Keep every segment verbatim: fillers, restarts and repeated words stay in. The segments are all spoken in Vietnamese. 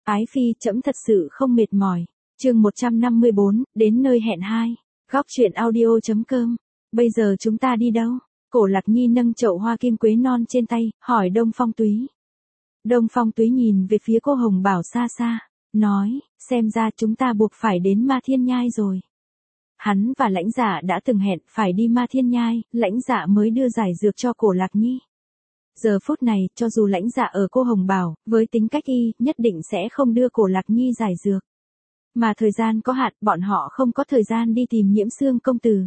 Ái phi, trẫm thật sự không mệt mỏi. Chương một trăm năm mươi bốn, đến nơi hẹn hai. Góc truyện audio chấm com. Bây giờ chúng ta đi đâu? Cổ Lạc Nhi nâng chậu hoa kim quế non trên tay, hỏi Đông Phong Túy. Đông Phong Túy nhìn về phía cô Hồng Bảo xa xa, nói, xem ra chúng ta buộc phải đến Ma Thiên Nhai rồi. Hắn và Lãnh Dạ đã từng hẹn phải đi Ma Thiên Nhai, Lãnh Dạ mới đưa giải dược cho Cổ Lạc Nhi. Giờ phút này, cho dù Lãnh Dạ ở cô Hồng Bảo, với tính cách y, nhất định sẽ không đưa Cổ Lạc Nhi giải dược. Mà thời gian có hạn, bọn họ không có thời gian đi tìm Nhiễm Xương công tử.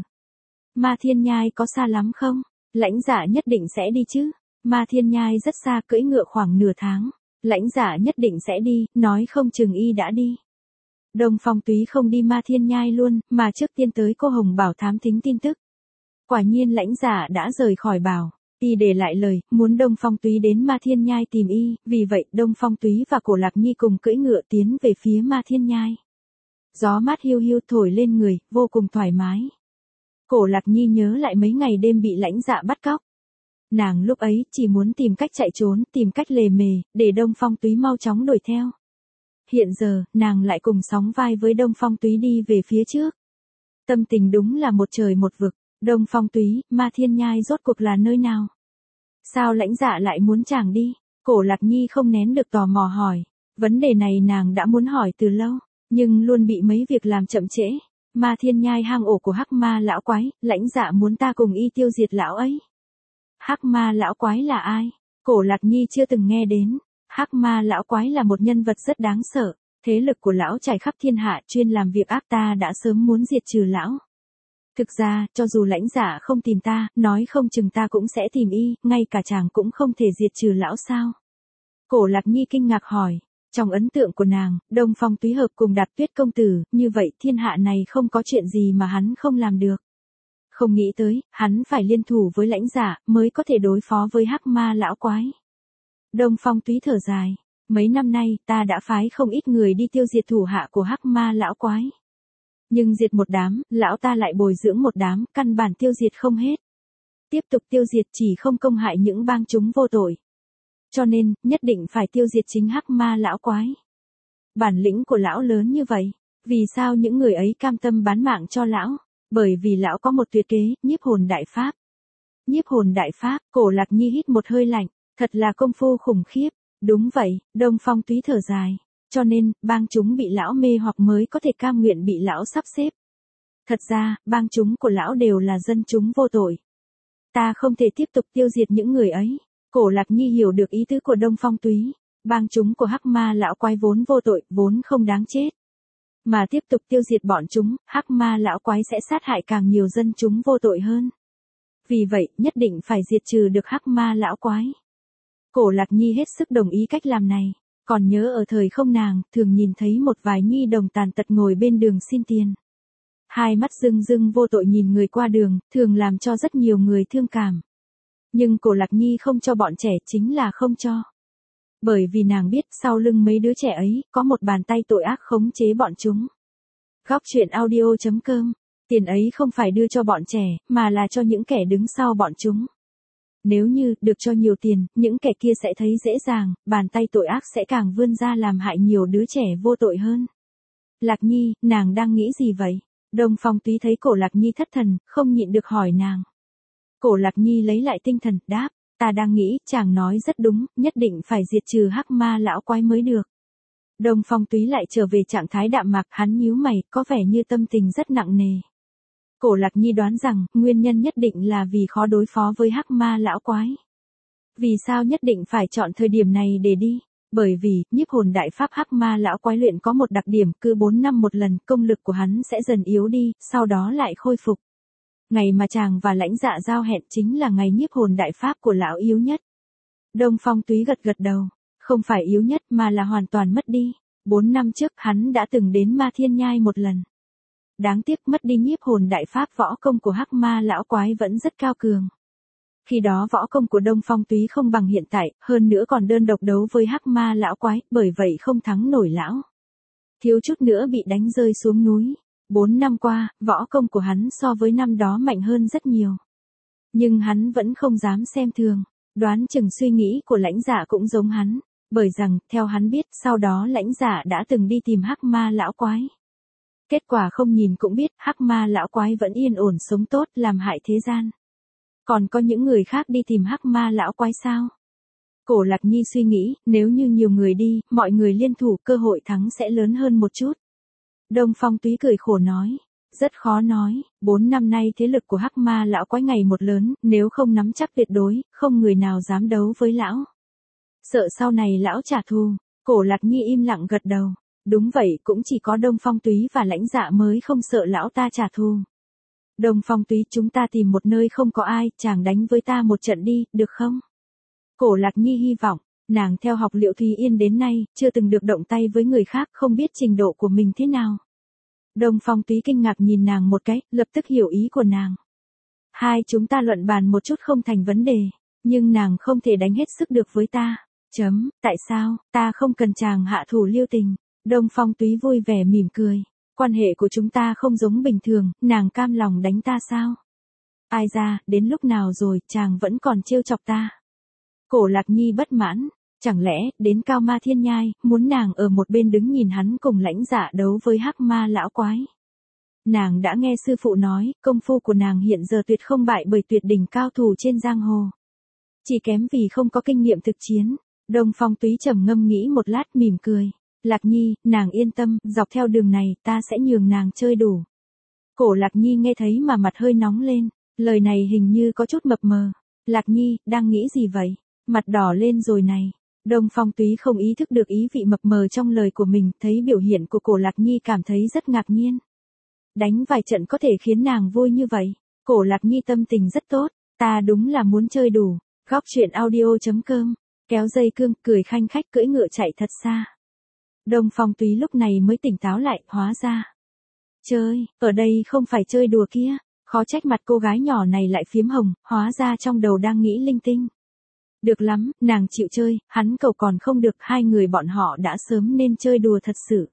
Ma Thiên Nhai có xa lắm không? Lãnh Dạ nhất định sẽ đi chứ. Ma Thiên Nhai rất xa, cưỡi ngựa khoảng nửa tháng. Lãnh Dạ nhất định sẽ đi, nói không chừng y đã đi. Đông Phong Túy không đi Ma Thiên Nhai luôn, mà trước tiên tới cô Hồng Bảo thám thính tin tức. Quả nhiên Lãnh Dạ đã rời khỏi bảo. Y để lại lời, muốn Đông Phong Túy đến Ma Thiên Nhai tìm y, vì vậy Đông Phong Túy và Cổ Lạc Nhi cùng cưỡi ngựa tiến về phía Ma Thiên Nhai. Gió mát hiu hiu thổi lên người, vô cùng thoải mái. Cổ Lạc Nhi nhớ lại mấy ngày đêm bị Lãnh Dạ bắt cóc. Nàng lúc ấy chỉ muốn tìm cách chạy trốn, tìm cách lề mề, để Đông Phong Túy mau chóng đuổi theo. Hiện giờ, nàng lại cùng sóng vai với Đông Phong Túy đi về phía trước. Tâm tình đúng là một trời một vực. Đông Phong Túy, Ma Thiên Nhai rốt cuộc là nơi nào? Sao Lãnh Dạ lại muốn chàng đi? Cổ Lạc Nhi không nén được tò mò hỏi. Vấn đề này nàng đã muốn hỏi từ lâu, nhưng luôn bị mấy việc làm chậm trễ. Ma Thiên Nhai hang ổ của Hắc Ma lão quái, Lãnh Dạ muốn ta cùng y tiêu diệt lão ấy. Hắc Ma lão quái là ai? Cổ Lạc Nhi chưa từng nghe đến. Hắc Ma lão quái là một nhân vật rất đáng sợ. Thế lực của lão trải khắp thiên hạ, chuyên làm việc ác, ta đã sớm muốn diệt trừ lão. Thực ra, cho dù Lãnh Dạ không tìm ta, nói không chừng ta cũng sẽ tìm y, ngay cả chàng cũng không thể diệt trừ lão sao? Cổ Lạc Nhi kinh ngạc hỏi. Trong ấn tượng của nàng, Đông Phong Túy hợp cùng Đạt Tuyết công tử, như vậy thiên hạ này không có chuyện gì mà hắn không làm được. Không nghĩ tới, hắn phải liên thủ với Lãnh Dạ, mới có thể đối phó với Hắc Ma lão quái. Đông Phong Túy thở dài. Mấy năm nay, ta đã phái không ít người đi tiêu diệt thủ hạ của Hắc Ma lão quái. Nhưng diệt một đám, lão ta lại bồi dưỡng một đám, căn bản tiêu diệt không hết. Tiếp tục tiêu diệt chỉ không công hại những bang chúng vô tội. Cho nên, nhất định phải tiêu diệt chính Hắc Ma lão quái. Bản lĩnh của lão lớn như vậy, vì sao những người ấy cam tâm bán mạng cho lão? Bởi vì lão có một tuyệt kế, nhiếp hồn đại pháp. Nhiếp hồn đại pháp, Cổ Lạc Nhi hít một hơi lạnh, thật là công phu khủng khiếp. Đúng vậy, Đông Phong Túy thở dài. Cho nên, bang chúng bị lão mê hoặc mới có thể cam nguyện bị lão sắp xếp. Thật ra, bang chúng của lão đều là dân chúng vô tội. Ta không thể tiếp tục tiêu diệt những người ấy. Cổ Lạc Nhi hiểu được ý tứ của Đông Phong Túy. Bang chúng của Hắc Ma lão quái vốn vô tội, vốn không đáng chết. Mà tiếp tục tiêu diệt bọn chúng, Hắc Ma lão quái sẽ sát hại càng nhiều dân chúng vô tội hơn. Vì vậy, nhất định phải diệt trừ được Hắc Ma lão quái. Cổ Lạc Nhi hết sức đồng ý cách làm này. Còn nhớ ở thời không nàng, thường nhìn thấy một vài nhi đồng tàn tật ngồi bên đường xin tiền. Hai mắt rưng rưng vô tội nhìn người qua đường, thường làm cho rất nhiều người thương cảm. Nhưng Cổ Lạc Nhi không cho bọn trẻ chính là không cho. Bởi vì nàng biết sau lưng mấy đứa trẻ ấy, có một bàn tay tội ác khống chế bọn chúng. Góc truyện audio chấm com. Tiền ấy không phải đưa cho bọn trẻ, mà là cho những kẻ đứng sau bọn chúng. Nếu như được cho nhiều tiền, những kẻ kia sẽ thấy dễ dàng, bàn tay tội ác sẽ càng vươn ra làm hại nhiều đứa trẻ vô tội hơn. Lạc Nhi, nàng đang nghĩ gì vậy? Đông Phong Túy thấy Cổ Lạc Nhi thất thần, không nhịn được hỏi nàng. Cổ Lạc Nhi lấy lại tinh thần, đáp, ta đang nghĩ, chàng nói rất đúng, nhất định phải diệt trừ Hắc Ma lão quái mới được. Đông Phong Túy lại trở về trạng thái đạm mạc, hắn nhíu mày, có vẻ như tâm tình rất nặng nề. Cổ Lạc Nhi đoán rằng, nguyên nhân nhất định là vì khó đối phó với Hắc Ma lão quái. Vì sao nhất định phải chọn thời điểm này để đi? Bởi vì, nhiếp hồn đại pháp Hắc Ma lão quái luyện có một đặc điểm, cứ bốn năm một lần, công lực của hắn sẽ dần yếu đi, sau đó lại khôi phục. Ngày mà chàng và Lãnh Dạ giao hẹn chính là ngày nhiếp hồn đại pháp của lão yếu nhất. Đông Phong Túy gật gật đầu, không phải yếu nhất mà là hoàn toàn mất đi. Bốn năm trước hắn đã từng đến Ma Thiên Nhai một lần. Đáng tiếc mất đi nhiếp hồn đại pháp, võ công của Hắc Ma lão quái vẫn rất cao cường. Khi đó võ công của Đông Phong Túy không bằng hiện tại, hơn nữa còn đơn độc đấu với Hắc Ma lão quái, bởi vậy không thắng nổi lão. Thiếu chút nữa bị đánh rơi xuống núi. Bốn năm qua, võ công của hắn so với năm đó mạnh hơn rất nhiều. Nhưng hắn vẫn không dám xem thường. Đoán chừng suy nghĩ của Lãnh Dạ cũng giống hắn. Bởi rằng, theo hắn biết, sau đó Lãnh Dạ đã từng đi tìm Hắc Ma lão quái. Kết quả không nhìn cũng biết, Hắc Ma lão quái vẫn yên ổn sống tốt, làm hại thế gian. Còn có những người khác đi tìm Hắc Ma lão quái sao? Cổ Lạc Nhi suy nghĩ, nếu như nhiều người đi, mọi người liên thủ, cơ hội thắng sẽ lớn hơn một chút. Đông Phong Túy cười khổ nói, rất khó nói, bốn năm nay thế lực của Hắc Ma lão quái ngày một lớn, nếu không nắm chắc tuyệt đối, không người nào dám đấu với lão. Sợ sau này lão trả thù. Cổ Lạc Nhi im lặng gật đầu. Đúng vậy, cũng chỉ có Đông Phong Túy và Lãnh Dạ mới không sợ lão ta trả thù. Đông Phong Túy, chúng ta tìm một nơi không có ai, chàng đánh với ta một trận đi, được không? Cổ Lạc Nhi hy vọng, nàng theo học Liệu Thùy Yên đến nay, chưa từng được động tay với người khác, không biết trình độ của mình thế nào. Đông Phong Túy kinh ngạc nhìn nàng một cái, lập tức hiểu ý của nàng. Hai chúng ta luận bàn một chút không thành vấn đề, nhưng nàng không thể đánh hết sức được với ta. Chấm, tại sao, ta không cần chàng hạ thủ lưu tình. Đông Phong Túy vui vẻ mỉm cười. Quan hệ của chúng ta không giống bình thường, nàng cam lòng đánh ta sao? Ai ra, đến lúc nào rồi, chàng vẫn còn trêu chọc ta. Cổ Lạc Nhi bất mãn, chẳng lẽ, đến Cao Ma Thiên Nhai, muốn nàng ở một bên đứng nhìn hắn cùng Lãnh Dạ đấu với Hắc Ma lão quái. Nàng đã nghe sư phụ nói, công phu của nàng hiện giờ tuyệt không bại bởi tuyệt đỉnh cao thủ trên giang hồ. Chỉ kém vì không có kinh nghiệm thực chiến. Đông Phong Túy trầm ngâm nghĩ một lát mỉm cười. Lạc Nhi, nàng yên tâm, dọc theo đường này, ta sẽ nhường nàng chơi đủ. Cổ Lạc Nhi nghe thấy mà mặt hơi nóng lên, lời này hình như có chút mập mờ. Lạc Nhi, đang nghĩ gì vậy? Mặt đỏ lên rồi này. Đông Phong Túy không ý thức được ý vị mập mờ trong lời của mình, thấy biểu hiện của Cổ Lạc Nhi cảm thấy rất ngạc nhiên. Đánh vài trận có thể khiến nàng vui như vậy. Cổ Lạc Nhi tâm tình rất tốt, ta đúng là muốn chơi đủ. Góc truyện audio.com, kéo dây cương, cười khanh khách cưỡi ngựa chạy thật xa. Đông Phong Túy lúc này mới tỉnh táo lại, hóa ra. Chơi, ở đây không phải chơi đùa kia, khó trách mặt cô gái nhỏ này lại phiếm hồng, hóa ra trong đầu đang nghĩ linh tinh. Được lắm, nàng chịu chơi, hắn cầu còn không được, hai người bọn họ đã sớm nên chơi đùa thật sự.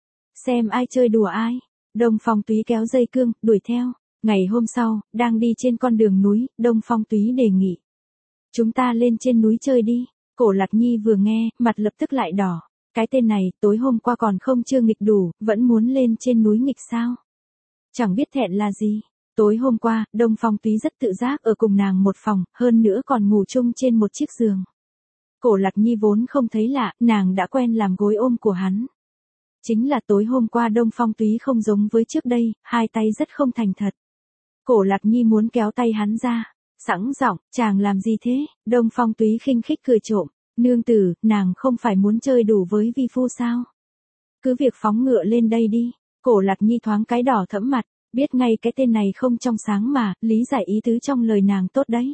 Xem ai chơi đùa ai. Đông Phong Túy kéo dây cương, đuổi theo. Ngày hôm sau, đang đi trên con đường núi, Đông Phong Túy đề nghị. Chúng ta lên trên núi chơi đi. Cổ Lạc Nhi vừa nghe, mặt lập tức lại đỏ. Cái tên này, tối hôm qua còn không chưa nghịch đủ, vẫn muốn lên trên núi nghịch sao? Chẳng biết thẹn là gì. Tối hôm qua, Đông Phong Túy rất tự giác ở cùng nàng một phòng, hơn nữa còn ngủ chung trên một chiếc giường. Cổ Lạc Nhi vốn không thấy lạ, nàng đã quen làm gối ôm của hắn. Chính là tối hôm qua Đông Phong Túy không giống với trước đây, hai tay rất không thành thật. Cổ Lạc Nhi muốn kéo tay hắn ra. Sẵn giọng, chàng làm gì thế? Đông Phong Túy khinh khích cười trộm. Nương tử, nàng không phải muốn chơi đủ với vi phu sao? Cứ việc phóng ngựa lên đây đi. Cổ Lạc Nhi thoáng cái đỏ thẫm mặt, biết ngay cái tên này không trong sáng mà, lý giải ý tứ trong lời nàng tốt đấy.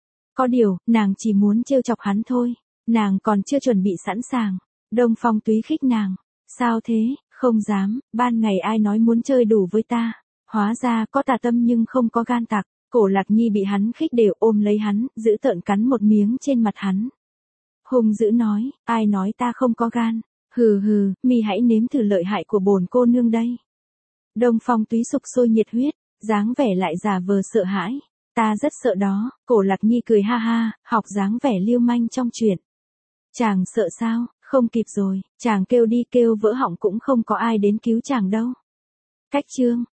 Có điều, nàng chỉ muốn trêu chọc hắn thôi, nàng còn chưa chuẩn bị sẵn sàng. Đông Phong Túy khích nàng, sao thế, không dám, ban ngày ai nói muốn chơi đủ với ta, hóa ra có tà tâm nhưng không có gan tặc. Cổ Lạc Nhi bị hắn khích đều ôm lấy hắn, giữ tợn cắn một miếng trên mặt hắn. Hùng dữ nói, ai nói ta không có gan, hừ hừ, mi hãy nếm thử lợi hại của bổn cô nương đây. Đông Phong Túy sục sôi nhiệt huyết, dáng vẻ lại giả vờ sợ hãi, ta rất sợ đó. Cổ Lạc Nhi cười ha ha, học dáng vẻ lưu manh trong chuyện. Chàng sợ sao, không kịp rồi, chàng kêu đi kêu vỡ họng cũng không có ai đến cứu chàng đâu. Cách chương